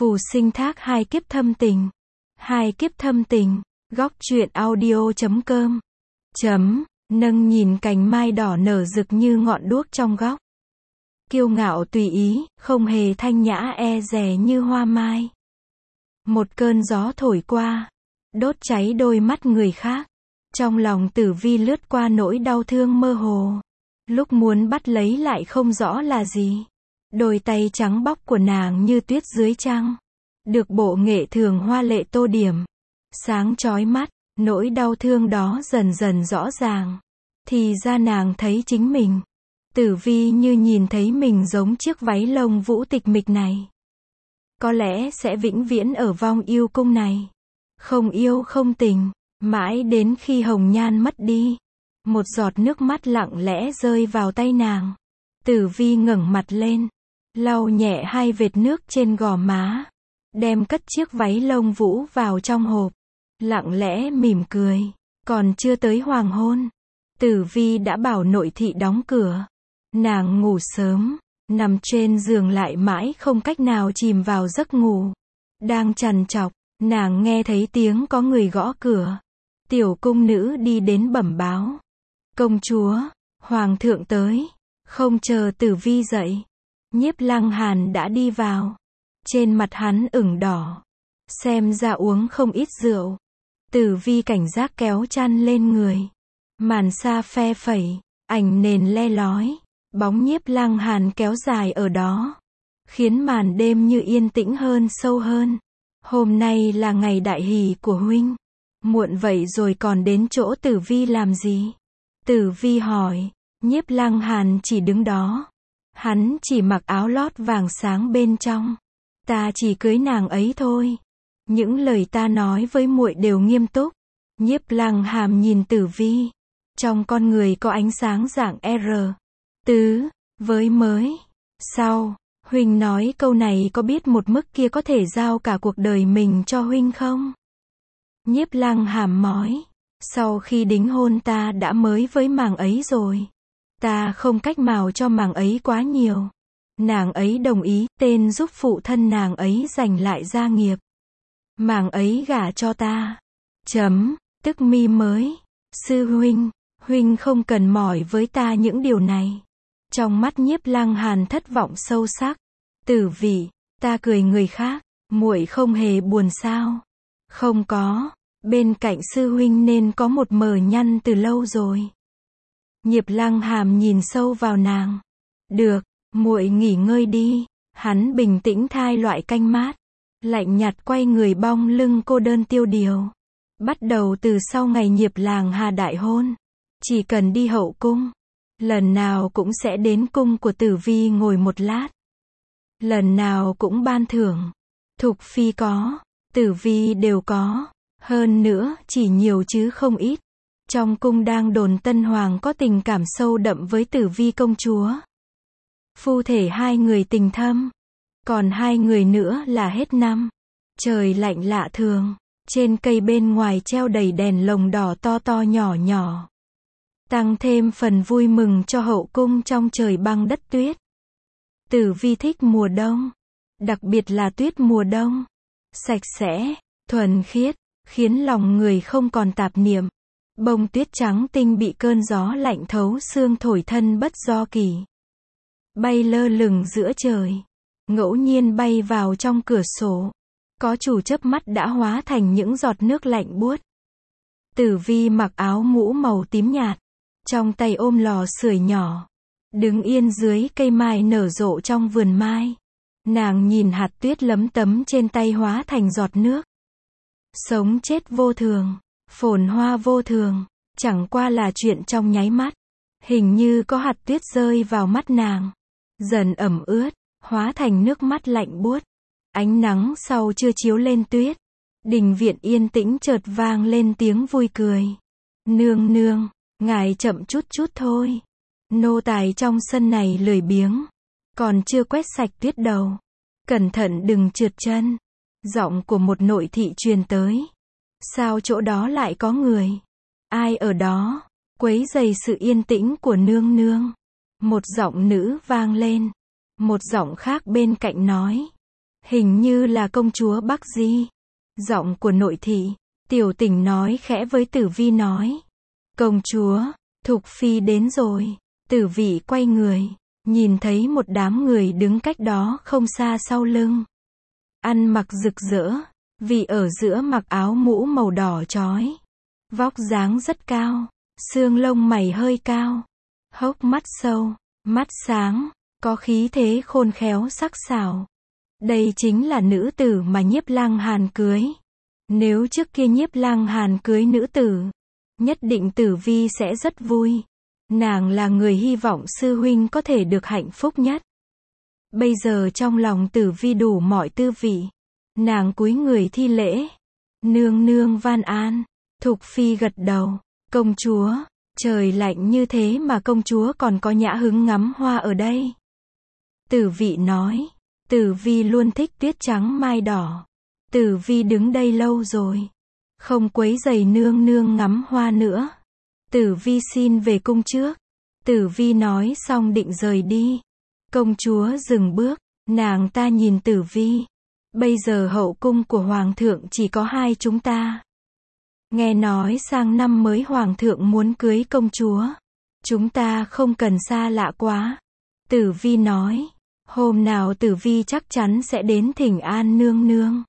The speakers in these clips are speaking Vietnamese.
Phù sinh thác hai kiếp thâm tình. Hai kiếp thâm tình. Góc truyện audio.com. Nâng nhìn cành mai đỏ nở rực như ngọn đuốc trong góc. Kiêu ngạo tùy ý, không hề thanh nhã e dè như hoa mai. Một cơn gió thổi qua, đốt cháy đôi mắt người khác. Trong lòng Tử Vi lướt qua nỗi đau thương mơ hồ. Lúc muốn bắt lấy lại không rõ là gì. Đôi tay trắng bóc của nàng như tuyết dưới trăng. Được bộ nghệ thường hoa lệ tô điểm. Sáng chói mắt, nỗi đau thương đó dần dần rõ ràng. Thì ra nàng thấy chính mình. Tử Vi như nhìn thấy mình giống chiếc váy lông vũ tịch mịch này. Có lẽ sẽ vĩnh viễn ở vong yêu cung này. Không yêu không tình, mãi đến khi hồng nhan mất đi. Một giọt nước mắt lặng lẽ rơi vào tay nàng. Tử Vi ngẩng mặt lên, lau nhẹ hai vệt nước trên gò má. Đem cất chiếc váy lông vũ vào trong hộp. Lặng lẽ mỉm cười. Còn chưa tới hoàng hôn, Tử Vi đã bảo nội thị đóng cửa. Nàng ngủ sớm, nằm trên giường lại mãi không cách nào chìm vào giấc ngủ. Đang trằn trọc, nàng nghe thấy tiếng có người gõ cửa. Tiểu cung nữ đi đến bẩm báo. Công chúa, hoàng thượng tới. Không chờ Tử Vi dậy, Nhiếp Lăng Hàn đã đi vào. Trên mặt hắn ửng đỏ, xem ra uống không ít rượu. Tử Vi cảnh giác kéo chăn lên người. Màn sa phe phẩy, ảnh nền le lói. Bóng Nhiếp Lăng Hàn kéo dài ở đó, khiến màn đêm như yên tĩnh hơn, sâu hơn. Hôm nay là ngày đại hỷ của huynh. Muộn vậy rồi còn đến chỗ Tử Vi làm gì? Tử Vi hỏi. Nhiếp Lăng Hàn chỉ đứng đó. Hắn chỉ mặc áo lót vàng sáng bên trong. Ta chỉ cưới nàng ấy thôi. Những lời ta nói với muội đều nghiêm túc. Nhiếp Lăng Hàn nhìn Tử Vi. Trong con người có ánh sáng dạng R. Tứ, với mới. Sau, huynh nói câu này có biết một mức kia có thể giao cả cuộc đời mình cho huynh không? Nhiếp Lăng Hàn mói. Sau khi đính hôn ta đã mới với màng ấy rồi. Ta không cách mào cho màng ấy quá nhiều. Nàng ấy đồng ý, tên giúp phụ thân nàng ấy giành lại gia nghiệp. Màng ấy gả cho ta. Tức mi mới. Sư huynh, huynh không cần mỏi với ta những điều này. Trong mắt Nhiếp Lăng Hàn thất vọng sâu sắc. Tử Vi, ta cười người khác, muội không hề buồn sao? Không có, bên cạnh sư huynh nên có một mờ nhăn từ lâu rồi. Nhiếp Lăng Hàn nhìn sâu vào nàng. Được, muội nghỉ ngơi đi. Hắn bình tĩnh thay loại canh mát, lạnh nhạt quay người bong lưng cô đơn tiêu điều. Bắt đầu từ sau ngày Nhiếp Lăng Hà đại hôn, chỉ cần đi hậu cung, lần nào cũng sẽ đến cung của Tử Vi ngồi một lát. Lần nào cũng ban thưởng. Thục phi có, Tử Vi đều có. Hơn nữa, chỉ nhiều chứ không ít. Trong cung đang đồn Tân Hoàng có tình cảm sâu đậm với Tử Vi công chúa. Phu thể hai người tình thâm. Còn hai người nữa là hết năm. Trời lạnh lạ thường. Trên cây bên ngoài treo đầy đèn lồng đỏ to to nhỏ nhỏ. Tăng thêm phần vui mừng cho hậu cung trong trời băng đất tuyết. Tử Vi thích mùa đông. Đặc biệt là tuyết mùa đông. Sạch sẽ, thuần khiết, khiến lòng người không còn tạp niệm. Bông tuyết trắng tinh bị cơn gió lạnh thấu xương thổi thân bất do kỳ. Bay lơ lửng giữa trời. Ngẫu nhiên bay vào trong cửa sổ. Có chủ chớp mắt đã hóa thành những giọt nước lạnh buốt. Tử Vi mặc áo mũ màu tím nhạt. Trong tay ôm lò sưởi nhỏ. Đứng yên dưới cây mai nở rộ trong vườn mai. Nàng nhìn hạt tuyết lấm tấm trên tay hóa thành giọt nước. Sống chết vô thường, phồn hoa vô thường, chẳng qua là chuyện trong nháy mắt. Hình như có hạt tuyết rơi vào mắt nàng, dần ẩm ướt, hóa thành nước mắt lạnh buốt. Ánh nắng sau chưa chiếu lên tuyết. Đình viện yên tĩnh chợt vang lên tiếng vui cười. Nương nương, ngài chậm chút chút thôi. Nô tài trong sân này lười biếng, còn chưa quét sạch tuyết đầu. Cẩn thận đừng trượt chân. Giọng của một nội thị truyền tới. Sao chỗ đó lại có người? Ai ở đó? Quấy rầy sự yên tĩnh của nương nương. Một giọng nữ vang lên. Một giọng khác bên cạnh nói. Hình như là công chúa Bắc Di. Giọng của nội thị. Tiểu Tỉnh nói khẽ với Tử Vi nói. Công chúa, Thục Phi đến rồi. Tử Vi quay người, nhìn thấy một đám người đứng cách đó không xa sau lưng. Ăn mặc rực rỡ, vì ở giữa mặc áo mũ màu đỏ chói. Vóc dáng rất cao, xương lông mày hơi cao, hốc mắt sâu, mắt sáng, có khí thế khôn khéo sắc sảo. Đây chính là nữ tử mà Nhiếp Lang Hàn cưới. Nếu trước kia Nhiếp Lang Hàn cưới nữ tử, nhất định Tử Vi sẽ rất vui. Nàng là người hy vọng sư huynh có thể được hạnh phúc nhất. Bây giờ trong lòng Tử Vi đủ mọi tư vị. Nàng cúi người thi lễ. Nương nương van an. Thục Phi gật đầu. Công chúa, trời lạnh như thế mà công chúa còn có nhã hứng ngắm hoa ở đây. Tử Vi nói. Tử Vi luôn thích tuyết trắng mai đỏ. Tử Vi đứng đây lâu rồi, không quấy rầy nương nương ngắm hoa nữa. Tử Vi xin về cung trước. Tử Vi nói xong định rời đi. Công chúa dừng bước, nàng ta nhìn Tử Vi. Bây giờ hậu cung của hoàng thượng chỉ có hai chúng ta. Nghe nói sang năm mới hoàng thượng muốn cưới công chúa. Chúng ta không cần xa lạ quá. Tử Vi nói. Hôm nào Tử Vi chắc chắn sẽ đến thỉnh an nương nương.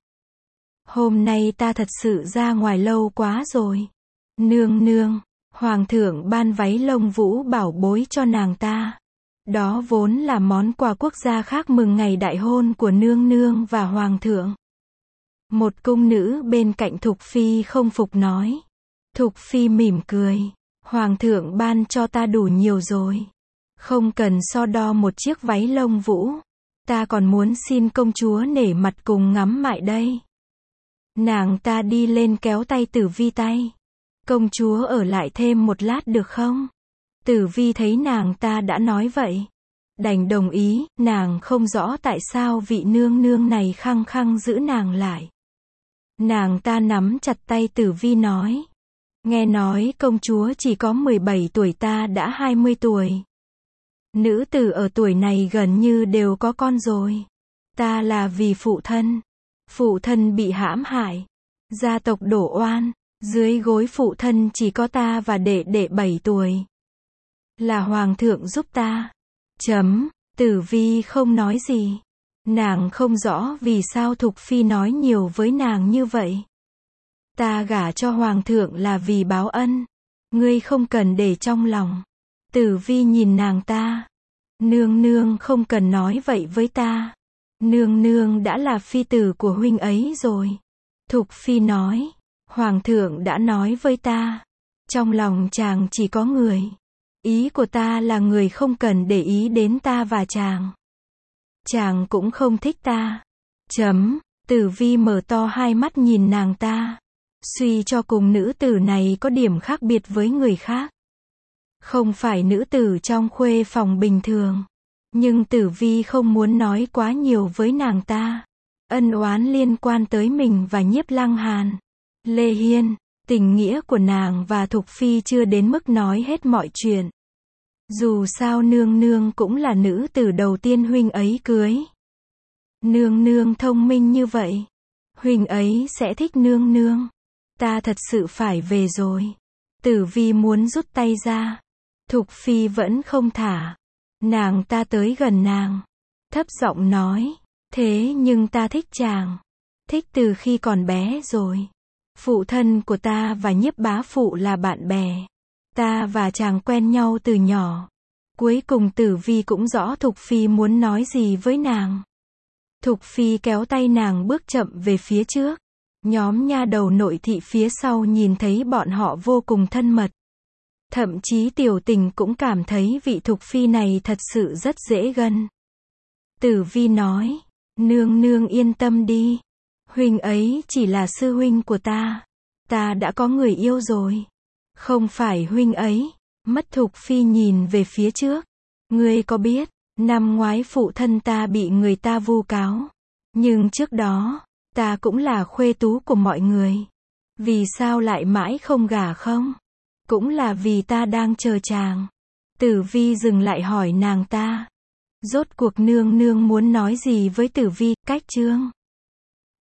Hôm nay ta thật sự ra ngoài lâu quá rồi. Nương nương, hoàng thượng ban váy lông vũ bảo bối cho nàng ta. Đó vốn là món quà quốc gia khác mừng ngày đại hôn của nương nương và hoàng thượng. Một cung nữ bên cạnh Thục Phi không phục nói. Thục Phi mỉm cười. Hoàng thượng ban cho ta đủ nhiều rồi. Không cần so đo một chiếc váy lông vũ. Ta còn muốn xin công chúa nể mặt cùng ngắm mại đây. Nàng ta đi lên kéo tay Tử Vi tay. Công chúa ở lại thêm một lát được không? Tử Vi thấy nàng ta đã nói vậy, đành đồng ý. Nàng không rõ tại sao vị nương nương này khăng khăng giữ nàng lại. Nàng ta nắm chặt tay Tử Vi nói. Nghe nói công chúa chỉ có 17 tuổi, ta đã 20 tuổi. Nữ tử ở tuổi này gần như đều có con rồi. Ta là vì phụ thân bị hãm hại, gia tộc đổ oan, dưới gối phụ thân chỉ có ta và đệ đệ 7 tuổi. Là hoàng thượng giúp ta. Tử Vi không nói gì. Nàng không rõ vì sao Thục Phi nói nhiều với nàng như vậy. Ta gả cho hoàng thượng là vì báo ân. Ngươi không cần để trong lòng. Tử Vi nhìn nàng ta. Nương nương không cần nói vậy với ta. Nương nương đã là phi tử của huynh ấy rồi. Thục Phi nói. Hoàng thượng đã nói với ta. Trong lòng chàng chỉ có người. Ý của ta là người không cần để ý đến ta và chàng. Chàng cũng không thích ta. Tử Vi mở to hai mắt nhìn nàng ta. Suy cho cùng nữ tử này có điểm khác biệt với người khác. Không phải nữ tử trong khuê phòng bình thường. Nhưng Tử Vi không muốn nói quá nhiều với nàng ta. Ân oán liên quan tới mình và Nhiếp Lang Hàn, Lê Hiên. Tình nghĩa của nàng và Thục Phi chưa đến mức nói hết mọi chuyện. Dù sao nương nương cũng là nữ tử đầu tiên huynh ấy cưới. Nương nương thông minh như vậy, huynh ấy sẽ thích nương nương. Ta thật sự phải về rồi. Tử Vi muốn rút tay ra. Thục Phi vẫn không thả. Nàng ta tới gần nàng, thấp giọng nói. Thế nhưng ta thích chàng. Thích từ khi còn bé rồi. Phụ thân của ta và Nhiếp bá phụ là bạn bè. Ta và chàng quen nhau từ nhỏ. Cuối cùng Tử Vi cũng rõ Thục Phi muốn nói gì với nàng. Thục Phi kéo tay nàng bước chậm về phía trước. Nhóm nha đầu nội thị phía sau nhìn thấy bọn họ vô cùng thân mật. Thậm chí Tiểu Tình cũng cảm thấy vị Thục Phi này thật sự rất dễ gần. Tử Vi nói. Nương nương yên tâm đi. Huynh ấy chỉ là sư huynh của ta. Ta đã có người yêu rồi. Không phải huynh ấy. Mất Thục Phi nhìn về phía trước. Ngươi có biết, năm ngoái phụ thân ta bị người ta vu cáo. Nhưng trước đó, ta cũng là khuê tú của mọi người. Vì sao lại mãi không gả không? Cũng là vì ta đang chờ chàng. Tử Vi dừng lại hỏi nàng ta. Rốt cuộc nương nương muốn nói gì với Tử Vi, cách chương.